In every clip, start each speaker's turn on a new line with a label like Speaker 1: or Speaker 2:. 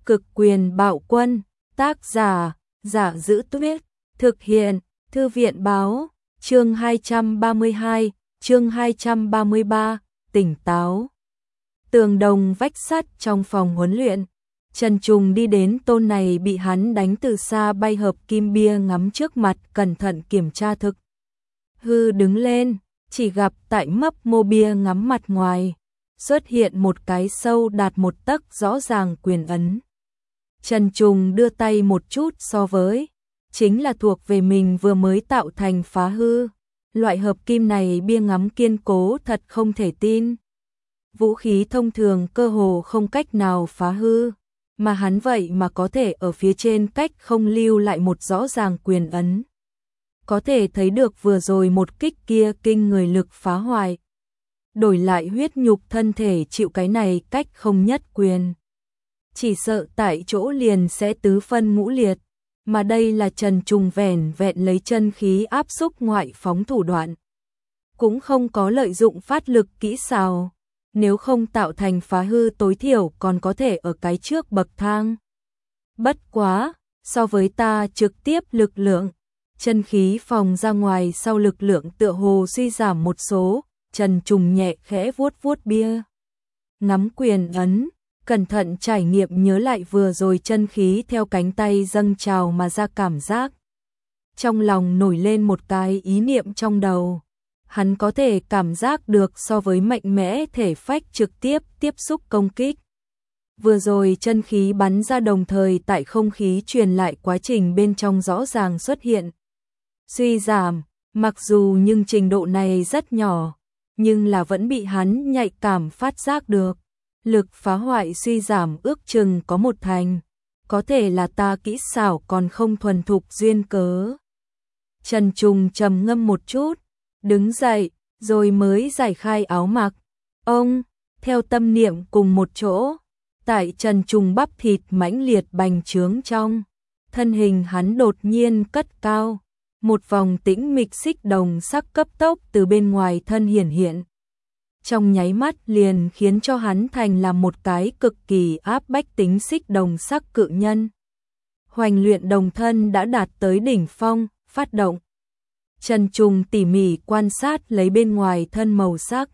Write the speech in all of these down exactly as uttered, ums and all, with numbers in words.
Speaker 1: Cực quyền bạo quân, tác giả, Giả Dữ Tuyết, thực hiện, Thư viện báo, chương hai trăm ba mươi hai, chương hai trăm ba mươi ba, tỉnh táo. Tường đồng vách sắt trong phòng huấn luyện, Trần Trùng đi đến tôn này bị hắn đánh từ xa bay hợp kim bia ngắm trước mặt cẩn thận kiểm tra thực. Hư đứng lên, chỉ gặp tại mấp mô bia ngắm mặt ngoài, xuất hiện một cái sâu đạt một tấc rõ ràng quyền ấn. Trần Trùng đưa tay một chút so với, chính là thuộc về mình vừa mới tạo thành phá hư. Loại hợp kim này bia ngắm kiên cố thật không thể tin. Vũ khí thông thường cơ hồ không cách nào phá hư, mà hắn vậy mà có thể ở phía trên cách không lưu lại một rõ ràng quyền ấn. Có thể thấy được vừa rồi một kích kia kinh người lực phá hoại. Đổi lại huyết nhục thân thể chịu cái này cách không nhất quyền, chỉ sợ tại chỗ liền sẽ tứ phân ngũ liệt, mà đây là Trần Trùng vẻn vẹn lấy chân khí áp xúc ngoại phóng thủ đoạn, cũng không có lợi dụng phát lực kỹ xảo, nếu không tạo thành phá hư tối thiểu còn có thể ở cái trước bậc thang. Bất quá, so với ta trực tiếp lực lượng, chân khí phòng ra ngoài sau lực lượng tựa hồ suy giảm một số. Trần Trùng nhẹ khẽ vuốt vuốt bia ngắm quyền ấn, cẩn thận trải nghiệm nhớ lại vừa rồi chân khí theo cánh tay dâng trào mà ra cảm giác. Trong lòng nổi lên một cái ý niệm trong đầu, hắn có thể cảm giác được so với mạnh mẽ thể phách trực tiếp tiếp xúc công kích. Vừa rồi chân khí bắn ra đồng thời tại không khí truyền lại quá trình bên trong rõ ràng xuất hiện suy giảm, mặc dù nhưng trình độ này rất nhỏ, nhưng là vẫn bị hắn nhạy cảm phát giác được. Lực phá hoại suy giảm ước chừng có một thành, có thể là ta kỹ xảo còn không thuần thục duyên cớ. Trần Trùng trầm ngâm một chút, đứng dậy, rồi mới giải khai áo mặc. Ông, theo tâm niệm cùng một chỗ, tại Trần Trùng bắp thịt mãnh liệt bành trướng trong, thân hình hắn đột nhiên cất cao. Một vòng tĩnh mịch xích đồng sắc cấp tốc từ bên ngoài thân hiển hiện. Trong nháy mắt liền khiến cho hắn thành là một cái cực kỳ áp bách tính xích đồng sắc cự nhân. Hoành luyện đồng thân đã đạt tới đỉnh phong, phát động. Trần Trùng tỉ mỉ quan sát lấy bên ngoài thân màu sắc.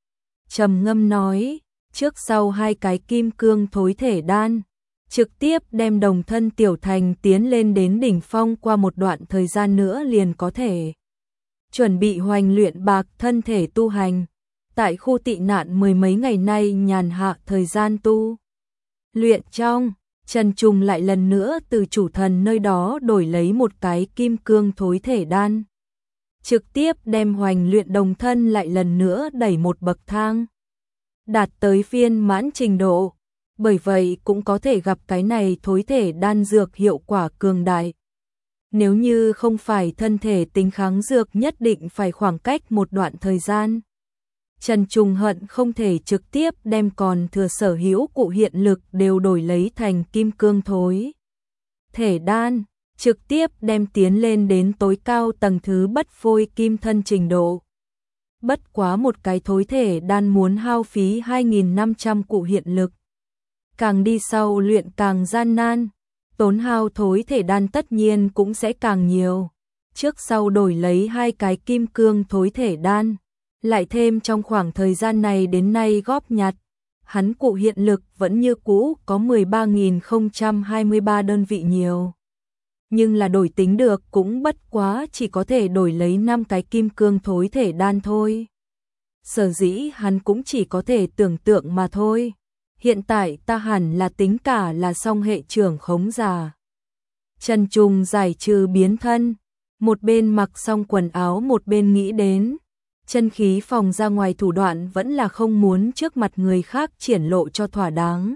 Speaker 1: Trầm ngâm nói, trước sau hai cái kim cương thối thể đan, trực tiếp đem đồng thân tiểu thành tiến lên đến đỉnh phong, qua một đoạn thời gian nữa liền có thể chuẩn bị hoành luyện bạc thân thể tu hành. Tại khu tị nạn mười mấy ngày nay nhàn hạ thời gian tu luyện trong, Trần Trùng lại lần nữa từ chủ thần nơi đó đổi lấy một cái kim cương thối thể đan, trực tiếp đem hoành luyện đồng thân lại lần nữa đẩy một bậc thang, đạt tới viên mãn trình độ. Bởi vậy cũng có thể gặp cái này thối thể đan dược hiệu quả cường đại. Nếu như không phải thân thể tính kháng dược nhất định phải khoảng cách một đoạn thời gian, Trần Trùng hận không thể trực tiếp đem còn thừa sở hữu cụ hiện lực đều đổi lấy thành kim cương thối thể đan, trực tiếp đem tiến lên đến tối cao tầng thứ bất phôi kim thân trình độ. Bất quá một cái thối thể đan muốn hao phí hai nghìn năm trăm cụ hiện lực. Càng đi sau luyện càng gian nan, tốn hao thối thể đan tất nhiên cũng sẽ càng nhiều. Trước sau đổi lấy hai cái kim cương thối thể đan, lại thêm trong khoảng thời gian này đến nay góp nhặt, hắn cụ hiện lực vẫn như cũ có mười ba nghìn không trăm hai mươi ba đơn vị nhiều. Nhưng là đổi tính được cũng bất quá chỉ có thể đổi lấy năm cái kim cương thối thể đan thôi. Sở dĩ hắn cũng chỉ có thể tưởng tượng mà thôi. Hiện tại ta hẳn là tính cả là song hệ trưởng khống giả. Trần Trùng giải trừ biến thân, một bên mặc xong quần áo một bên nghĩ đến, chân khí phòng ra ngoài thủ đoạn vẫn là không muốn trước mặt người khác triển lộ cho thỏa đáng.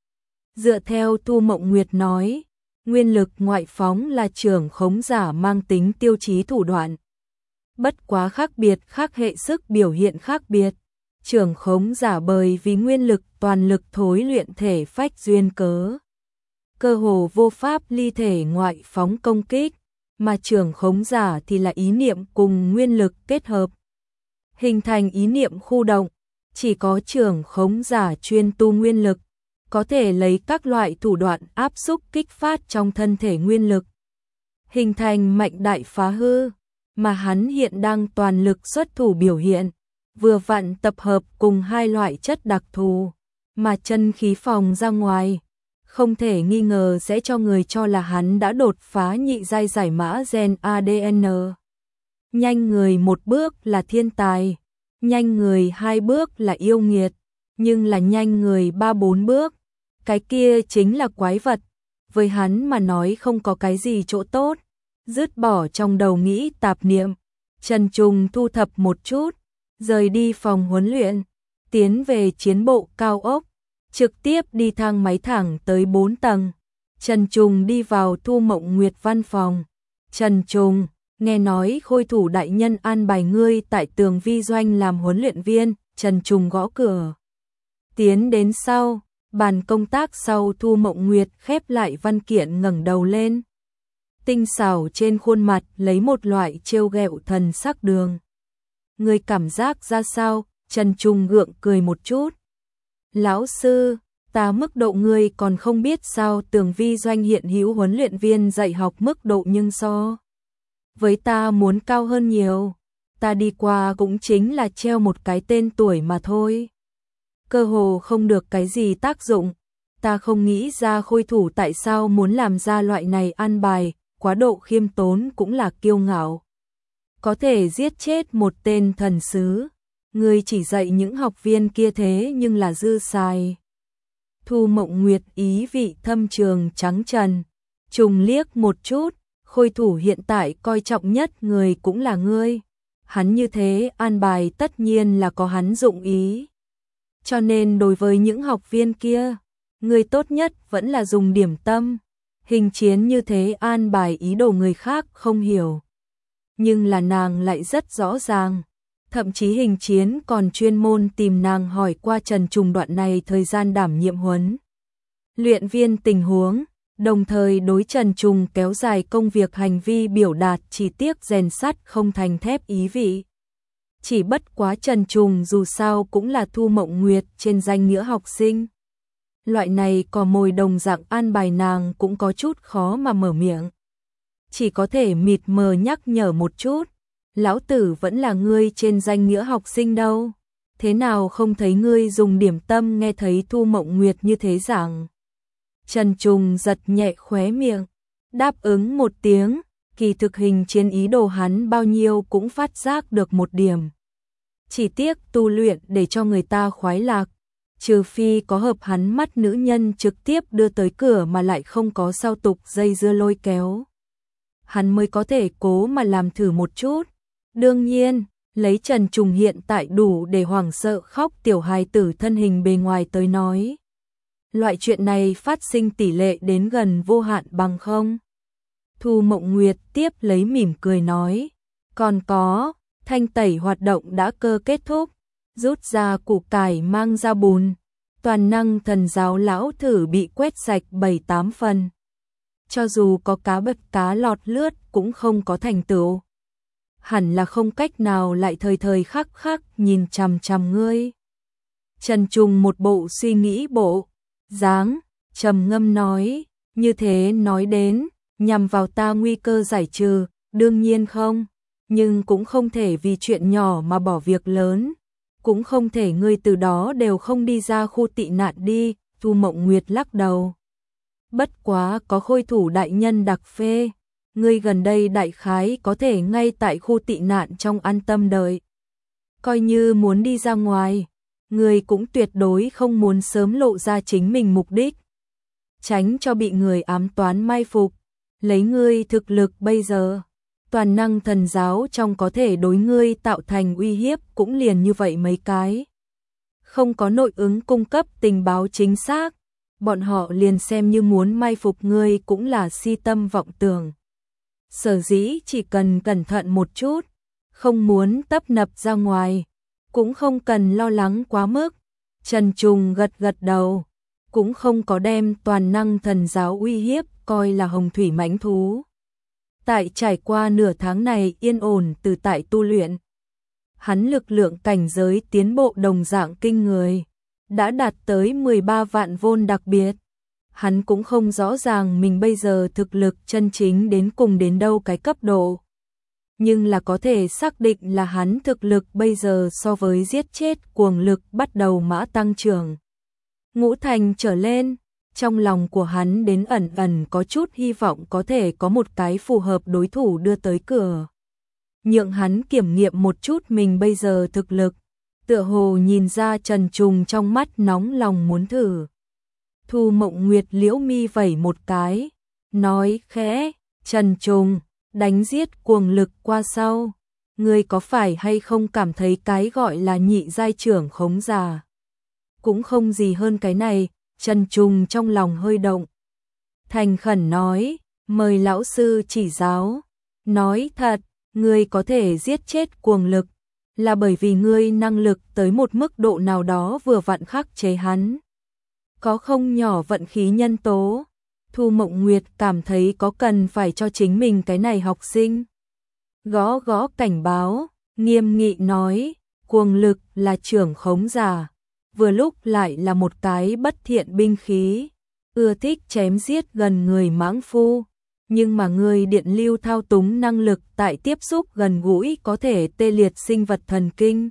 Speaker 1: Dựa theo Thu Mộng Nguyệt nói, nguyên lực ngoại phóng là trưởng khống giả mang tính tiêu chí thủ đoạn. Bất quá khác biệt khác hệ sức biểu hiện khác biệt. Trưởng khống giả bởi vì nguyên lực toàn lực thối luyện thể phách duyên cớ, cơ hồ vô pháp ly thể ngoại phóng công kích, mà trưởng khống giả thì là ý niệm cùng nguyên lực kết hợp, hình thành ý niệm khu động. Chỉ có trưởng khống giả chuyên tu nguyên lực, có thể lấy các loại thủ đoạn áp xúc kích phát trong thân thể nguyên lực, hình thành mạnh đại phá hư, mà hắn hiện đang toàn lực xuất thủ biểu hiện, vừa vặn tập hợp cùng hai loại chất đặc thù, mà chân khí phòng ra ngoài, không thể nghi ngờ sẽ cho người cho là hắn đã đột phá nhị giai giải mã gen a đê en. Nhanh người một bước là thiên tài, nhanh người hai bước là yêu nghiệt, nhưng là nhanh người ba bốn bước, cái kia chính là quái vật. Với hắn mà nói không có cái gì chỗ tốt, dứt bỏ trong đầu nghĩ tạp niệm, Trần Trùng thu thập một chút, rời đi phòng huấn luyện, tiến về chiến bộ cao ốc, trực tiếp đi thang máy thẳng tới bốn tầng. Trần Trùng đi vào Thu Mộng Nguyệt văn phòng. Trần Trùng, nghe nói Khôi thủ đại nhân an bài ngươi tại Tường Vi Doanh làm huấn luyện viên. Trần Trùng gõ cửa. Tiến đến sau, bàn công tác sau Thu Mộng Nguyệt khép lại văn kiện ngẩng đầu lên. Tinh xảo trên khuôn mặt lấy một loại trêu ghẹo thần sắc đường. Ngươi cảm giác ra sao? Trần Trùng gượng cười một chút. Lão sư, ta mức độ ngươi còn không biết sao? Tường Vi Doanh hiện hữu huấn luyện viên dạy học mức độ nhưng so với ta muốn cao hơn nhiều. Ta đi qua cũng chính là treo một cái tên tuổi mà thôi. Cơ hồ không được cái gì tác dụng. Ta không nghĩ ra Khôi thủ tại sao muốn làm ra loại này an bài, quá độ khiêm tốn cũng là kiêu ngạo. Có thể giết chết một tên thần sứ. Ngươi chỉ dạy những học viên kia thế nhưng là dư xài. Thu Mộng Nguyệt ý vị thâm trường trắng trần, Trùng liếc một chút, Khôi thủ hiện tại coi trọng nhất người cũng là ngươi. Hắn như thế an bài tất nhiên là có hắn dụng ý. Cho nên đối với những học viên kia, ngươi tốt nhất vẫn là dùng điểm tâm. Hình Chiến như thế an bài ý đồ người khác không hiểu. Nhưng là nàng lại rất rõ ràng. Thậm chí Hình Chiến còn chuyên môn tìm nàng hỏi qua Trần Trùng đoạn này thời gian đảm nhiệm huấn luyện viên tình huống, đồng thời đối Trần Trùng kéo dài công việc hành vi biểu đạt chỉ tiếc rèn sắt không thành thép ý vị. Chỉ bất quá Trần Trùng dù sao cũng là Thu Mộng Nguyệt trên danh nghĩa học sinh. Loại này cò mồi đồng dạng an bài nàng cũng có chút khó mà mở miệng. Chỉ có thể mịt mờ nhắc nhở một chút. Lão tử vẫn là ngươi trên danh nghĩa học sinh đâu. Thế nào không thấy ngươi dùng điểm tâm? Nghe thấy Thu Mộng Nguyệt như thế giảng, Trần Trùng giật nhẹ khóe miệng, đáp ứng một tiếng. Kỳ thực Hình Chiến ý đồ hắn bao nhiêu cũng phát giác được một điểm. Chỉ tiếc tu luyện để cho người ta khoái lạc, trừ phi có hợp hắn mắt nữ nhân trực tiếp đưa tới cửa mà lại không có sao tục dây dưa lôi kéo, hắn mới có thể cố mà làm thử một chút. Đương nhiên, lấy Trần Trùng hiện tại đủ để hoảng sợ khóc tiểu hài tử thân hình bề ngoài tới nói, loại chuyện này phát sinh tỷ lệ đến gần vô hạn bằng không. Thu Mộng Nguyệt tiếp lấy mỉm cười nói, còn có, thanh tẩy hoạt động đã cơ kết thúc, rút ra củ cải mang ra bùn, toàn năng thần giáo lão thử bị quét sạch bảy tám phần. Cho dù có cá bật cá lọt lướt cũng không có thành tựu. Hẳn là không cách nào lại thời thời khắc khắc nhìn chằm chằm ngươi. Trần Trùng một bộ suy nghĩ bộ dáng, trầm ngâm nói, như thế nói đến, nhằm vào ta nguy cơ giải trừ, đương nhiên không, nhưng cũng không thể vì chuyện nhỏ mà bỏ việc lớn, cũng không thể ngươi từ đó đều không đi ra khu tị nạn đi. Thu Mộng Nguyệt lắc đầu. Bất quá có Khôi thủ đại nhân đặc phê, ngươi gần đây đại khái có thể ngay tại khu tị nạn trong an tâm đợi. Coi như muốn đi ra ngoài, ngươi cũng tuyệt đối không muốn sớm lộ ra chính mình mục đích, tránh cho bị người ám toán mai phục. Lấy ngươi thực lực bây giờ, toàn năng thần giáo trong có thể đối ngươi tạo thành uy hiếp cũng liền như vậy mấy cái. Không có nội ứng cung cấp tình báo chính xác, bọn họ liền xem như muốn mai phục ngươi cũng là si tâm vọng tưởng. Sở dĩ chỉ cần cẩn thận một chút, không muốn tấp nập ra ngoài, cũng không cần lo lắng quá mức. Trần Trùng gật gật đầu, cũng không có đem toàn năng thần giáo uy hiếp coi là hồng thủy mãnh thú. Tại trải qua nửa tháng này yên ổn từ tại tu luyện, hắn lực lượng cảnh giới tiến bộ đồng dạng kinh người. đã đạt tới mười ba vạn vôn đặc biệt. Hắn cũng không rõ ràng mình bây giờ thực lực chân chính đến cùng đến đâu cái cấp độ. Nhưng là có thể xác định là hắn thực lực bây giờ so với giết chết cuồng lực bắt đầu mã tăng trưởng. Ngũ thành trở lên, trong lòng của hắn đến ẩn ẩn có chút hy vọng có thể có một cái phù hợp đối thủ đưa tới cửa. Nhượng hắn kiểm nghiệm một chút mình bây giờ thực lực, tựa hồ nhìn ra Trần Trùng trong mắt nóng lòng muốn thử. Thu Mộng Nguyệt liễu mi vẩy một cái, nói khẽ, Trần Trùng, đánh giết cuồng lực qua sau, ngươi có phải hay không cảm thấy cái gọi là nhị giai trưởng khống giả? Cũng không gì hơn cái này, Trần Trùng trong lòng hơi động. Thành khẩn nói, mời lão sư chỉ giáo, nói thật, ngươi có thể giết chết cuồng lực, là bởi vì ngươi năng lực tới một mức độ nào đó vừa vặn khắc chế hắn. Có không nhỏ vận khí nhân tố. Thu Mộng Nguyệt cảm thấy có cần phải cho chính mình cái này học sinh. Gõ gõ cảnh báo, nghiêm nghị nói, cuồng lực là trưởng khống giả, vừa lúc lại là một cái bất thiện binh khí, ưa thích chém giết gần người mãng phu. Nhưng mà người điện lưu thao túng năng lực tại tiếp xúc gần gũi có thể tê liệt sinh vật thần kinh.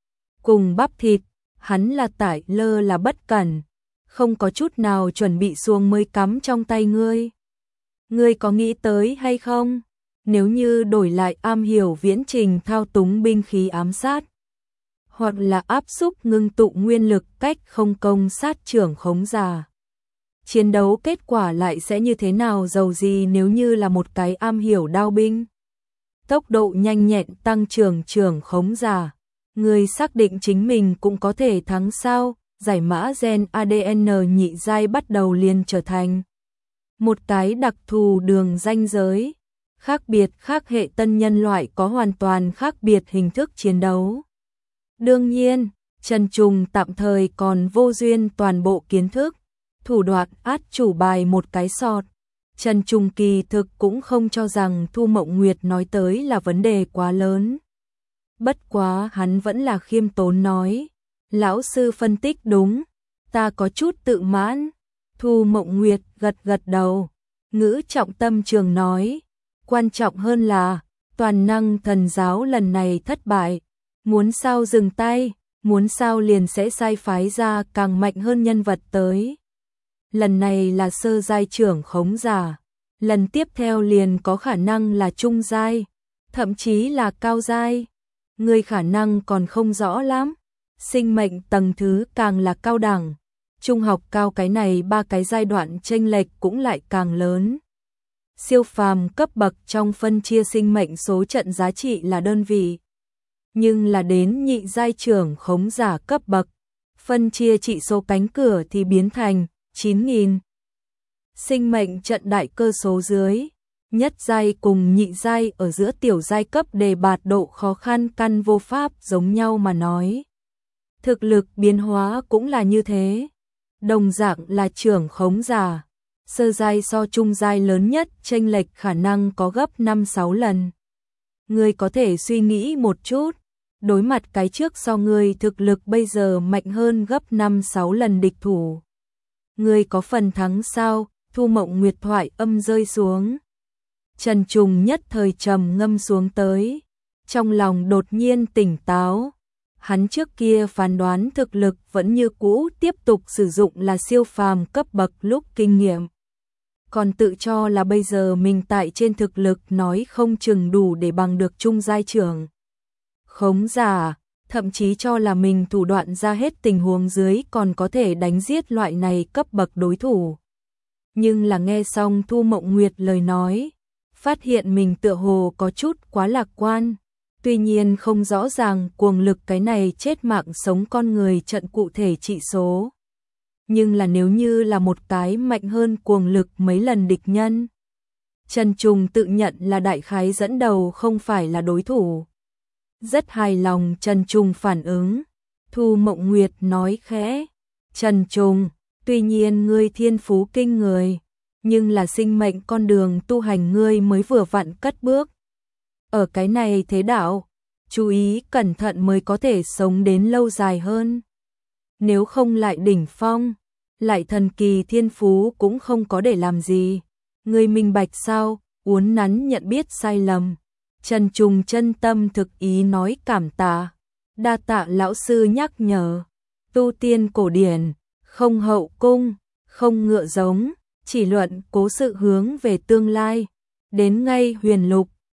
Speaker 1: Cùng bắp thịt, hắn là tại lơ là bất cẩn, không có chút nào chuẩn bị xuông mới cắm trong tay ngươi. Ngươi có nghĩ tới hay không? Nếu như đổi lại am hiểu viễn trình thao túng binh khí ám sát, hoặc là áp xúc ngưng tụ nguyên lực cách không công sát trưởng khống giả, chiến đấu kết quả lại sẽ như thế nào dầu gì nếu như là một cái am hiểu đao binh. Tốc độ nhanh nhẹn tăng trưởng trưởng khống giả, người xác định chính mình cũng có thể thắng sao? Giải mã gen a đê en nhị giai bắt đầu liền trở thành một cái đặc thù đường ranh giới, khác biệt khác hệ tân nhân loại có hoàn toàn khác biệt hình thức chiến đấu. Đương nhiên, Trần Trùng tạm thời còn vô duyên toàn bộ kiến thức, thủ đoạn át chủ bài một cái sọt. Trần Trùng kỳ thực cũng không cho rằng Thu Mộng Nguyệt nói tới là vấn đề quá lớn. Bất quá hắn vẫn là khiêm tốn nói, lão sư phân tích đúng, ta có chút tự mãn. Thu Mộng Nguyệt gật gật đầu, ngữ trọng tâm trường nói, quan trọng hơn là, toàn năng thần giáo lần này thất bại, muốn sao dừng tay, muốn sao liền sẽ sai phái ra càng mạnh hơn nhân vật tới. Lần này là sơ giai trưởng khống giả, lần tiếp theo liền có khả năng là trung giai, thậm chí là cao giai. Người khả năng còn không rõ lắm. Sinh mệnh tầng thứ càng là cao đẳng, trung học cao cái này ba cái giai đoạn chênh lệch cũng lại càng lớn. Siêu phàm cấp bậc trong phân chia sinh mệnh số trận giá trị là đơn vị, nhưng là đến nhị giai trưởng khống giả cấp bậc, phân chia trị số cánh cửa thì biến thành chín nghìn. Sinh mệnh trận đại cơ số dưới, nhất giai cùng nhị giai ở giữa tiểu giai cấp đề bạt độ khó khăn căn vô pháp giống nhau mà nói. Thực lực biến hóa cũng là như thế. Đồng dạng là trưởng khống giả, sơ giai so trung giai lớn nhất chênh lệch khả năng có gấp năm sáu lần. Ngươi có thể suy nghĩ một chút, đối mặt cái trước so ngươi thực lực bây giờ mạnh hơn gấp năm sáu lần địch thủ. Ngươi có phần thắng sao? Thu Mộng Nguyệt thoại âm rơi xuống. Trần Trùng nhất thời trầm ngâm xuống tới, trong lòng đột nhiên tỉnh táo. Hắn trước kia phán đoán thực lực vẫn như cũ tiếp tục sử dụng là siêu phàm cấp bậc lúc kinh nghiệm. Còn tự cho là bây giờ mình tại trên thực lực nói không chừng đủ để bằng được trung giai trưởng khống giả, thậm chí cho là mình thủ đoạn ra hết tình huống dưới còn có thể đánh giết loại này cấp bậc đối thủ. Nhưng là nghe xong Thu Mộng Nguyệt lời nói, phát hiện mình tựa hồ có chút quá lạc quan. Tuy nhiên không rõ ràng cuồng lực cái này chết mạng sống con người trận cụ thể trị số. Nhưng là nếu như là một cái mạnh hơn cuồng lực mấy lần địch nhân, Trần Trùng tự nhận là đại khái dẫn đầu không phải là đối thủ. Rất hài lòng Trần Trùng phản ứng. Thu Mộng Nguyệt nói khẽ, Trần Trùng, tuy nhiên ngươi thiên phú kinh người, nhưng là sinh mệnh con đường tu hành ngươi mới vừa vặn cất bước. Ở cái này thế đạo, chú ý cẩn thận mới có thể sống đến lâu dài hơn. nếu không lại đỉnh phong, lại thần kỳ thiên phú cũng không có để làm gì. Người minh bạch sao? Uốn nắn nhận biết sai lầm. Trần Trùng chân tâm thực ý nói cảm tạ. Đa tạ lão sư nhắc nhở. Tu tiên cổ điển, không hậu cung, không ngựa giống, chỉ luận cố sự hướng về tương lai. Đến ngay huyền lục,